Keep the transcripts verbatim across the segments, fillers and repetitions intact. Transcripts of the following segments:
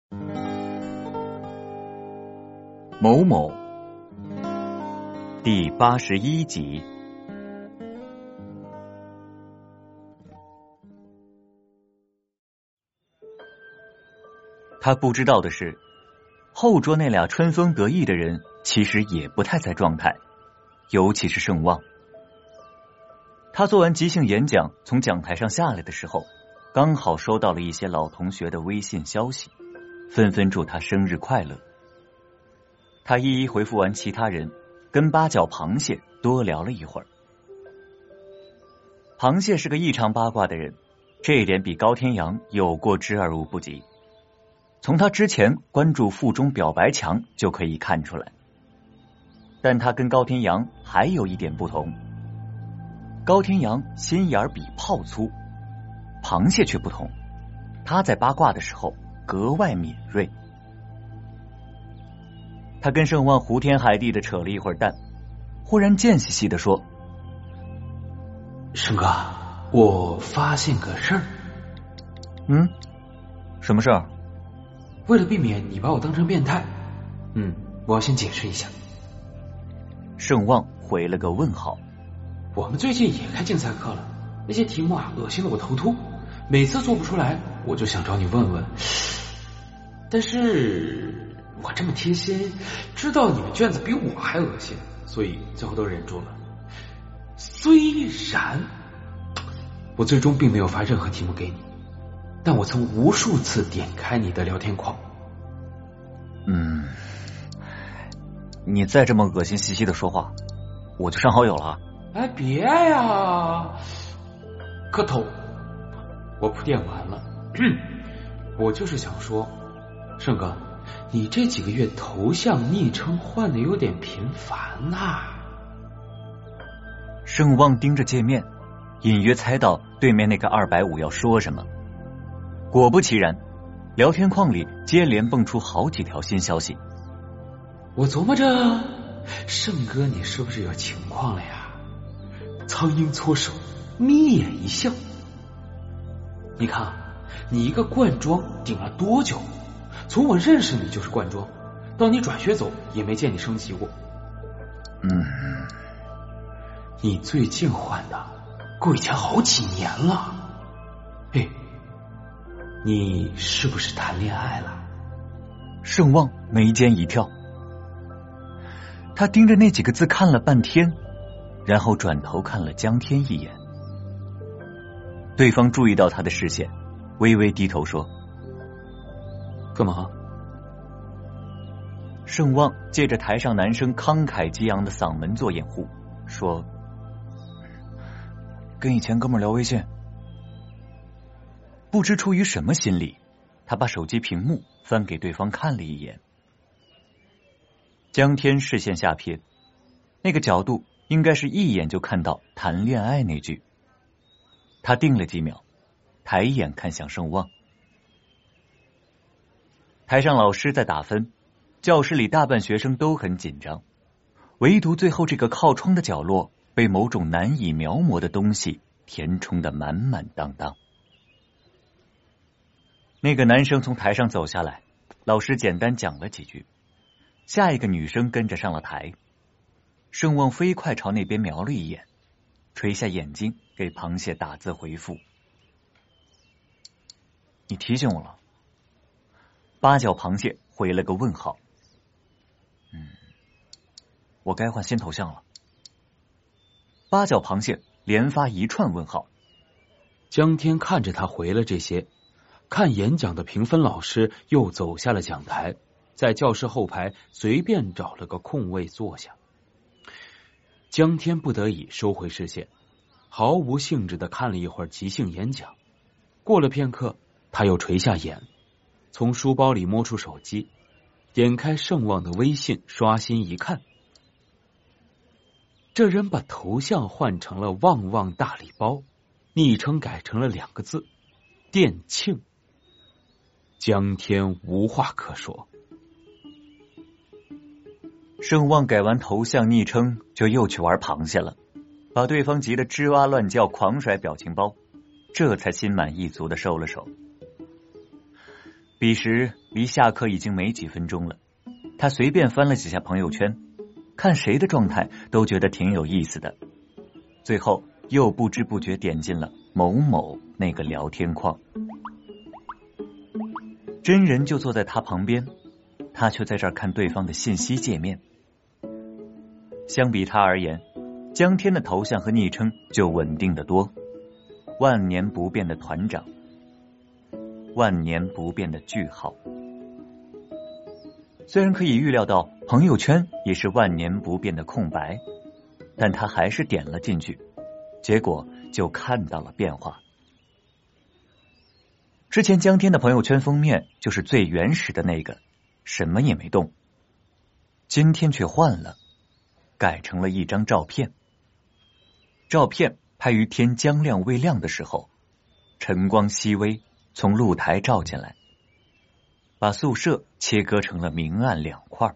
某某第八十一集。他不知道的是，后桌那俩春风得意的人其实也不太在状态，尤其是盛旺。他做完即兴演讲从讲台上下来的时候，刚好收到了一些老同学的微信消息，纷纷祝他生日快乐。他一一回复完其他人，跟八角螃蟹多聊了一会儿。螃蟹是个异常八卦的人，这一点比高天阳有过之而无不及。从他之前关注附中表白墙就可以看出来，但他跟高天阳还有一点不同。高天阳心眼比炮粗，螃蟹却不同，他在八卦的时候格外敏锐。他跟盛旺胡天海地的扯了一会儿淡，忽然贱兮兮的说： 盛哥，我发现个事儿。 嗯，什么事儿？ 为了避免你把我当成变态，嗯，我要先解释一下。 盛旺回了个问号。 我们最近也开竞赛课了，那些题目啊，恶心的我头秃，每次做不出来，我就想找你问问。但是我这么贴心，知道你们卷子比我还恶心，所以最后都忍住了。虽然我最终并没有发任何题目给你，但我曾无数次点开你的聊天框。 嗯，你再这么恶心兮兮的说话，我就删好友了。 哎，别呀，磕头。我铺垫完了，我就是想说，盛哥，你这几个月头像昵称换的有点频繁呐、啊。 盛旺盯着界面，隐约猜到对面那个二百五要说什么。果不其然，聊天框里接连蹦出好几条新消息。 我琢磨着，盛哥你是不是有情况了呀？苍鹰搓手，眯眼一笑。你看，你一个冠庄顶了多久？从我认识你就是冠庄，到你转学走也没见你升级过。 嗯， 你最近换的，够以前好几年了。嘿，你是不是谈恋爱了？ 盛旺眉间一跳，他盯着那几个字看了半天，然后转头看了江天一眼。对方注意到他的视线，微微低头说： 干嘛？ 盛旺借着台上男生慷慨激昂的嗓门做掩护，说：跟以前哥们聊微信。不知出于什么心理，他把手机屏幕翻给对方看了一眼。江天视线下瞥，那个角度应该是一眼就看到谈恋爱那句。他定了几秒，抬眼看向盛旺。台上老师在打分，教室里大半学生都很紧张，唯独最后这个靠窗的角落被某种难以描摹的东西填充得满满当当。那个男生从台上走下来，老师简单讲了几句，下一个女生跟着上了台。盛旺飞快朝那边瞄了一眼，垂下眼睛给螃蟹打字回复：你提醒我了。八角螃蟹回了个问号。嗯，我该换新头像了。八角螃蟹连发一串问号。 江天看着他回了这些，看演讲的评分老师又走下了讲台，在教室后排随便找了个空位坐下。江天不得已收回视线，毫无兴致的看了一会儿即兴演讲。过了片刻，他又垂下眼，从书包里摸出手机，点开盛旺的微信刷新一看，这人把头像换成了旺旺大礼包，昵称改成了两个字店庆。江天无话可说。 盛旺改完头像昵称就又去玩螃蟹了，把对方急得吱哇乱叫，狂甩表情包，这才心满意足的收了手。 彼时离下课已经没几分钟了，他随便翻了几下朋友圈，看谁的状态都觉得挺有意思的，最后又不知不觉点进了某某那个聊天框。真人就坐在他旁边，他却在这儿看对方的信息界面。相比他而言，江天的头像和昵称就稳定得多，万年不变的团长，万年不变的句号。虽然可以预料到朋友圈也是万年不变的空白，但他还是点了进去，结果就看到了变化。之前江天的朋友圈封面就是最原始的那个，什么也没动，今天却换了，改成了一张照片。照片拍于天将亮未亮的时候，晨光熹微，从露台照进来，把宿舍切割成了明暗两块。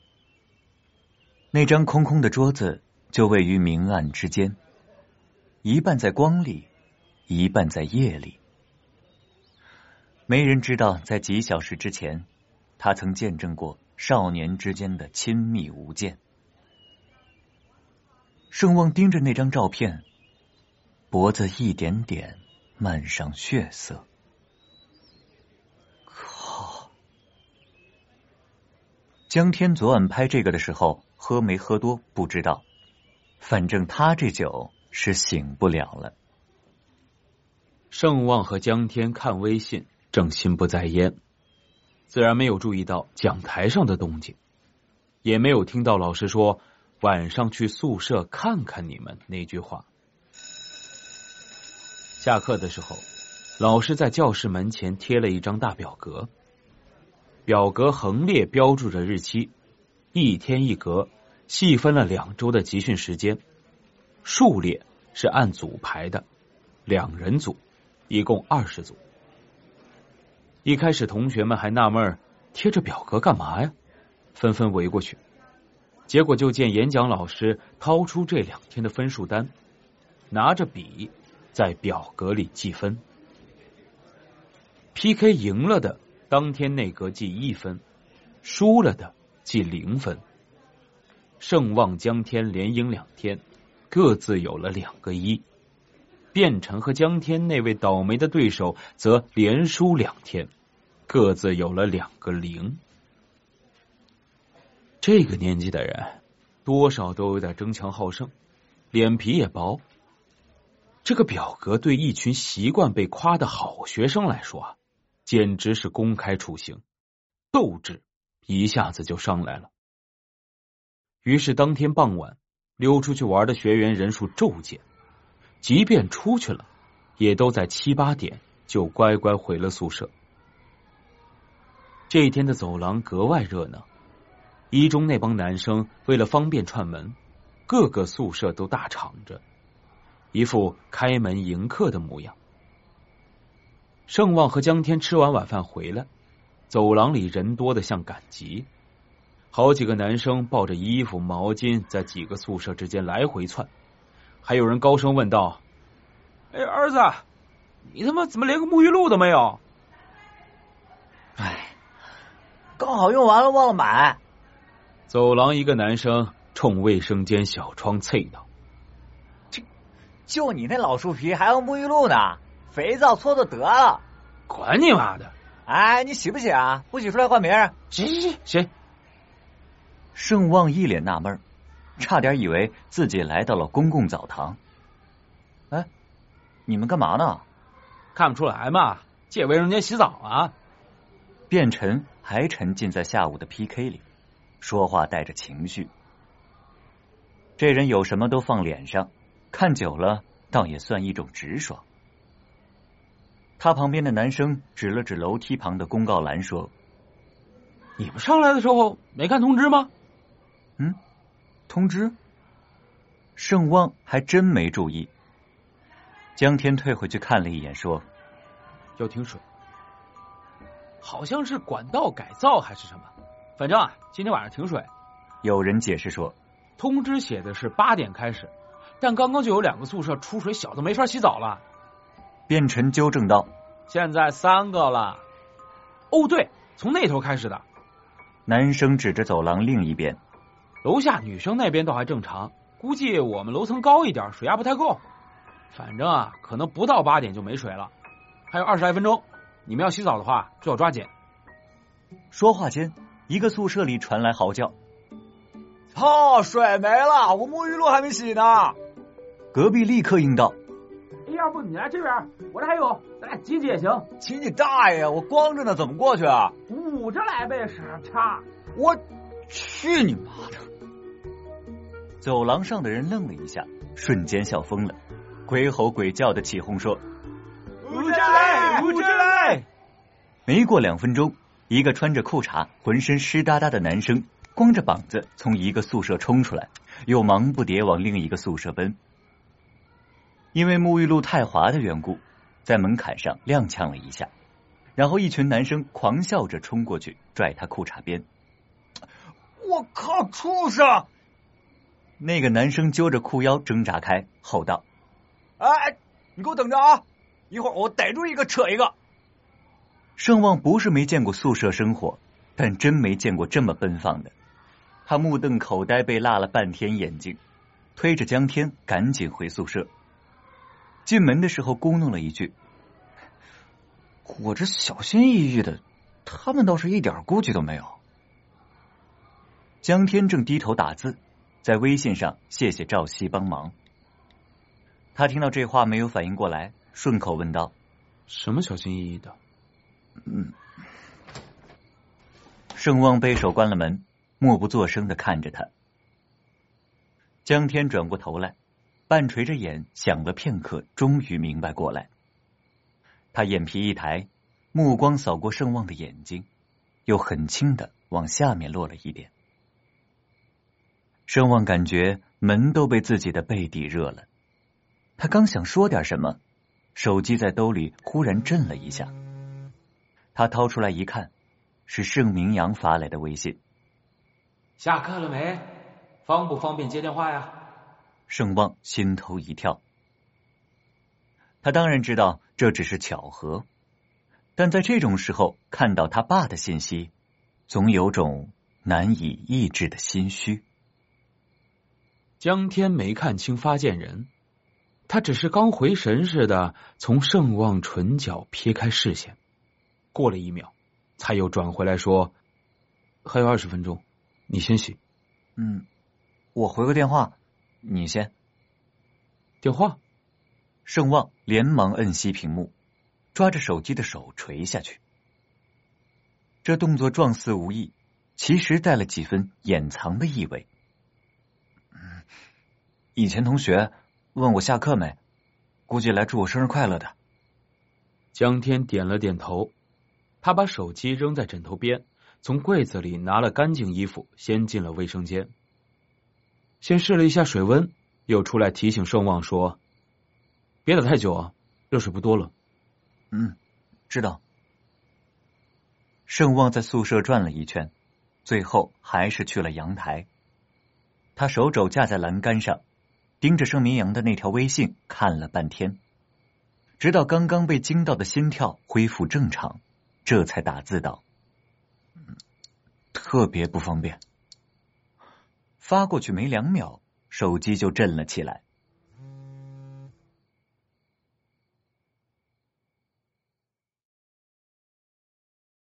那张空空的桌子就位于明暗之间，一半在光里，一半在夜里。没人知道在几小时之前，他曾见证过少年之间的亲密无间。盛望盯着那张照片，脖子一点点漫上血色。靠！江天昨晚拍这个的时候喝没喝多不知道，反正他这酒是醒不了了。 盛望和江天看微信正心不在焉，自然没有注意到讲台上的动静，也没有听到老师说晚上去宿舍看看你们那句话。下课的时候，老师在教室门前贴了一张大表格，表格横列标注着日期，一天一格，细分了两周的集训时间，数列是按组排的，两人组，一共二十组。一开始同学们还纳闷贴着表格干嘛呀，纷纷围过去，结果就见演讲老师掏出这两天的分数单，拿着笔在表格里记分。 P K 赢了的当天那格记一分，输了的记零分。盛望江天连赢两天，各自有了两个一。卞晨和江天那位倒霉的对手则连输两天，各自有了两个零。这个年纪的人多少都有点争强好胜，脸皮也薄。这个表格对一群习惯被夸的好学生来说啊，简直是公开处刑，斗志一下子就上来了。于是当天傍晚，溜出去玩的学员人数骤减，即便出去了，也都在七八点就乖乖回了宿舍。这一天的走廊格外热闹，一中那帮男生为了方便串门，各个宿舍都大敞着，一副开门迎客的模样。盛望和江天吃完晚饭回来，走廊里人多的像赶集，好几个男生抱着衣服毛巾在几个宿舍之间来回窜，还有人高声问道：哎，儿子，你他妈怎么连个沐浴露都没有？ 哎，刚好用完了忘了买。 走廊一个男生冲卫生间小窗啐道： 这就你那老树皮还用沐浴露呢，肥皂搓就得了。 管你妈的！ 哎，你洗不洗啊？不洗出来换别人。 洗洗洗洗！ 盛望一脸纳闷，差点以为自己来到了公共澡堂。哎，你们干嘛呢？ 看不出来嘛，借卫生间洗澡啊！ 卞晨还沉浸在下午的 P K 里，说话带着情绪。这人有什么都放脸上，看久了倒也算一种直爽。他旁边的男生指了指楼梯旁的公告栏说： 你们上来的时候没看通知吗？ 嗯，通知？盛望还真没注意。江天退回去看了一眼说： 要停水，好像是管道改造还是什么，反正啊今天晚上停水。 有人解释说， 通知写的是八点开始，但刚刚就有两个宿舍出水小的没法洗澡了。 卞晨纠正道： 现在三个了。 哦，对，从那头开始的。 男生指着走廊另一边， 楼下女生那边倒还正常，估计我们楼层高一点，水压不太够。反正啊，可能不到八点就没水了，还有二十来分钟。你们要洗澡的话，最好抓紧。 说话间，一个宿舍里传来嚎叫：“ 操，水没了，我沐浴露还没洗呢！” 隔壁立刻应道：“ 要不你来这边，我这还有，咱俩挤挤也行。” 挤你大爷！我光着呢，怎么过去啊？ 捂着来呗，傻叉！ 我去你妈的！ 走廊上的人愣了一下，瞬间笑疯了，鬼吼鬼叫的起哄说：“ 捂着来，捂着来！” 没过两分钟，一个穿着裤衩、浑身湿哒哒的男生，光着膀子从一个宿舍冲出来，又忙不迭往另一个宿舍奔。因为沐浴露太滑的缘故，在门槛上踉跄了一下，然后一群男生狂笑着冲过去，拽他裤衩边。 我靠，畜生！ 那个男生揪着裤腰挣扎开，吼道：“ 哎，你给我等着啊！一会儿我逮住一个扯一个。” 盛旺不是没见过宿舍生活，但真没见过这么奔放的。他目瞪口呆，被辣了半天眼睛，推着江天赶紧回宿舍。进门的时候咕哝了一句：“我这小心翼翼的，他们倒是一点顾忌都没有。”江天正低头打字，在微信上谢谢赵熙帮忙。他听到这话没有反应过来，顺口问道：“ 什么小心翼翼的？” 嗯。盛旺背手关了门，默不作声的看着他。江天转过头来，半垂着眼想了片刻，终于明白过来。他眼皮一抬，目光扫过盛旺的眼睛，又很轻的往下面落了一点。盛旺感觉门都被自己的背底热了，他刚想说点什么，手机在兜里忽然震了一下。他掏出来一看，是盛明阳发来的微信：“ 下课了没？方不方便接电话呀？” 盛旺心头一跳，他当然知道这只是巧合，但在这种时候看到他爸的信息，总有种难以抑制的心虚。 江天没看清发件人，他只是刚回神似的从盛旺唇角撇开视线，过了一秒，才又转回来说：“还有二十分钟，你先洗。”“ 嗯，我回个电话，你先。”“ 电话？” 盛旺连忙摁熄屏幕，抓着手机的手垂下去。这动作状似无意，其实带了几分掩藏的意味。嗯，以前同学问我下课没，估计来祝我生日快乐的。 江天点了点头，他把手机扔在枕头边，从柜子里拿了干净衣服，先进了卫生间，先试了一下水温，又出来提醒盛旺说：“别打太久啊，热水不多了。”“ 嗯，知道。”盛旺在宿舍转了一圈，最后还是去了阳台。他手肘架在栏杆上，盯着盛明阳的那条微信看了半天，直到刚刚被惊到的心跳恢复正常，这才打字道：“特别不方便。”发过去没两秒，手机就震了起来。